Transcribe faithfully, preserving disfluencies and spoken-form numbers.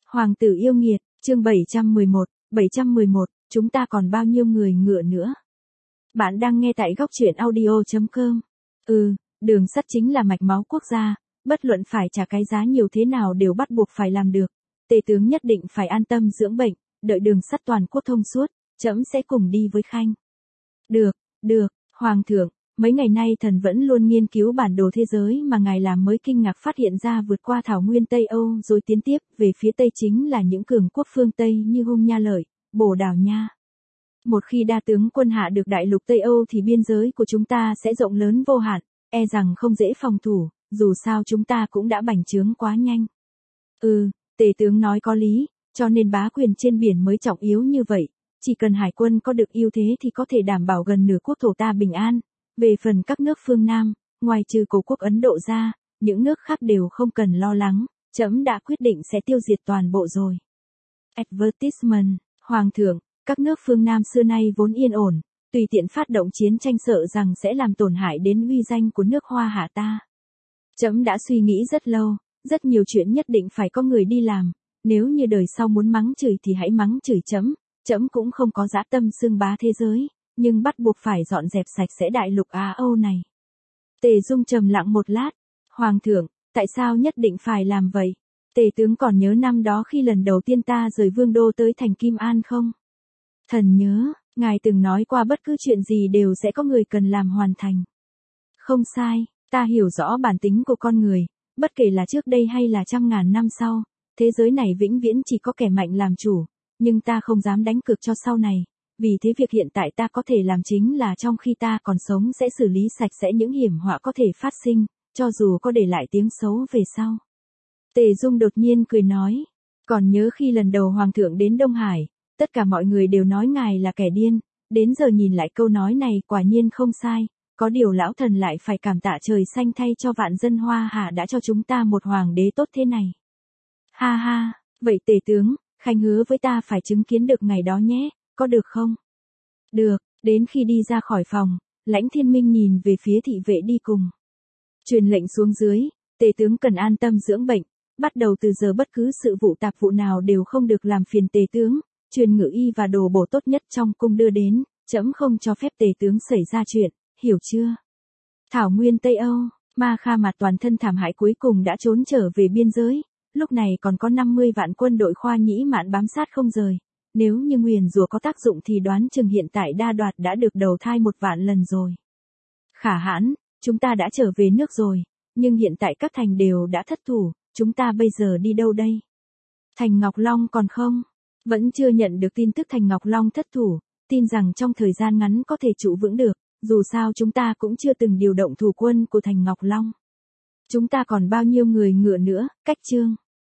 Hoàng tử yêu nghiệt, chương bảy trăm mười một, bảy trăm mười một, chúng ta còn bao nhiêu người ngựa nữa? Bạn đang nghe tại góc truyện audio chấm com. Ừ, đường sắt chính là mạch máu quốc gia, bất luận phải trả cái giá nhiều thế nào đều bắt buộc phải làm được. Tề tướng nhất định phải an tâm dưỡng bệnh, đợi đường sắt toàn quốc thông suốt, trẫm sẽ cùng đi với Khanh. Được, được, Hoàng thượng, mấy ngày nay thần vẫn luôn nghiên cứu bản đồ thế giới mà ngài làm mới kinh ngạc phát hiện ra vượt qua thảo nguyên Tây Âu rồi tiến tiếp về phía Tây chính là những cường quốc phương Tây như Hung Nha Lợi, Bồ Đào Nha. Một khi đa tướng quân hạ được đại lục Tây Âu thì biên giới của chúng ta sẽ rộng lớn vô hạn, e rằng không dễ phòng thủ, dù sao chúng ta cũng đã bành trướng quá nhanh. Ừ, Tề tướng nói có lý, cho nên bá quyền trên biển mới trọng yếu như vậy, chỉ cần hải quân có được ưu thế thì có thể đảm bảo gần nửa quốc thổ ta bình an. Về phần các nước phương Nam, ngoài trừ Cổ quốc Ấn Độ ra, những nước khác đều không cần lo lắng, trẫm đã quyết định sẽ tiêu diệt toàn bộ rồi. Advertisement, Hoàng thượng, các nước phương Nam xưa nay vốn yên ổn, tùy tiện phát động chiến tranh sợ rằng sẽ làm tổn hại đến uy danh của nước Hoa Hạ ta. Trẫm đã suy nghĩ rất lâu, rất nhiều chuyện nhất định phải có người đi làm, nếu như đời sau muốn mắng chửi thì hãy mắng chửi trẫm, trẫm cũng không có dã tâm xưng bá thế giới, nhưng bắt buộc phải dọn dẹp sạch sẽ đại lục Á Âu này. Tề Dung trầm lặng một lát, Hoàng thượng, tại sao nhất định phải làm vậy? Tề tướng còn nhớ năm đó khi lần đầu tiên ta rời vương đô tới thành Kim An không? Thần nhớ, ngài từng nói qua bất cứ chuyện gì đều sẽ có người cần làm hoàn thành. Không sai, ta hiểu rõ bản tính của con người, bất kể là trước đây hay là trăm ngàn năm sau, thế giới này vĩnh viễn chỉ có kẻ mạnh làm chủ, nhưng ta không dám đánh cược cho sau này. Vì thế việc hiện tại ta có thể làm chính là trong khi ta còn sống sẽ xử lý sạch sẽ những hiểm họa có thể phát sinh, cho dù có để lại tiếng xấu về sau. Tề Dung đột nhiên cười nói, còn nhớ khi lần đầu Hoàng thượng đến Đông Hải, tất cả mọi người đều nói ngài là kẻ điên, đến giờ nhìn lại câu nói này quả nhiên không sai, có điều lão thần lại phải cảm tạ trời xanh thay cho vạn dân Hoa Hạ đã cho chúng ta một hoàng đế tốt thế này. Ha ha, vậy Tề tướng, Khanh hứa với ta phải chứng kiến được ngày đó nhé. Có được không? Được, đến khi đi ra khỏi phòng, Lãnh Thiên Minh nhìn về phía thị vệ đi cùng. Truyền lệnh xuống dưới, Tề tướng cần an tâm dưỡng bệnh, bắt đầu từ giờ bất cứ sự vụ tạp vụ nào đều không được làm phiền Tề tướng, truyền ngự y và đồ bổ tốt nhất trong cung đưa đến, trẫm không cho phép Tề tướng xảy ra chuyện, hiểu chưa? Thảo nguyên Tây Âu, Ma Kha Mạt toàn thân thảm hại cuối cùng đã trốn trở về biên giới, lúc này còn có năm mươi vạn quân đội Khoa Nhĩ Mạn bám sát không rời. Nếu như nguyền rủa có tác dụng thì đoán chừng hiện tại Đa Đoạt đã được đầu thai một vạn lần rồi. Khả hãn, chúng ta đã trở về nước rồi, nhưng hiện tại các thành đều đã thất thủ, chúng ta bây giờ đi đâu đây? Thành Ngọc Long còn không? Vẫn chưa nhận được tin tức Thành Ngọc Long thất thủ, tin rằng trong thời gian ngắn có thể trụ vững được, dù sao chúng ta cũng chưa từng điều động thủ quân của Thành Ngọc Long. Chúng ta còn bao nhiêu người ngựa nữa, cách chương.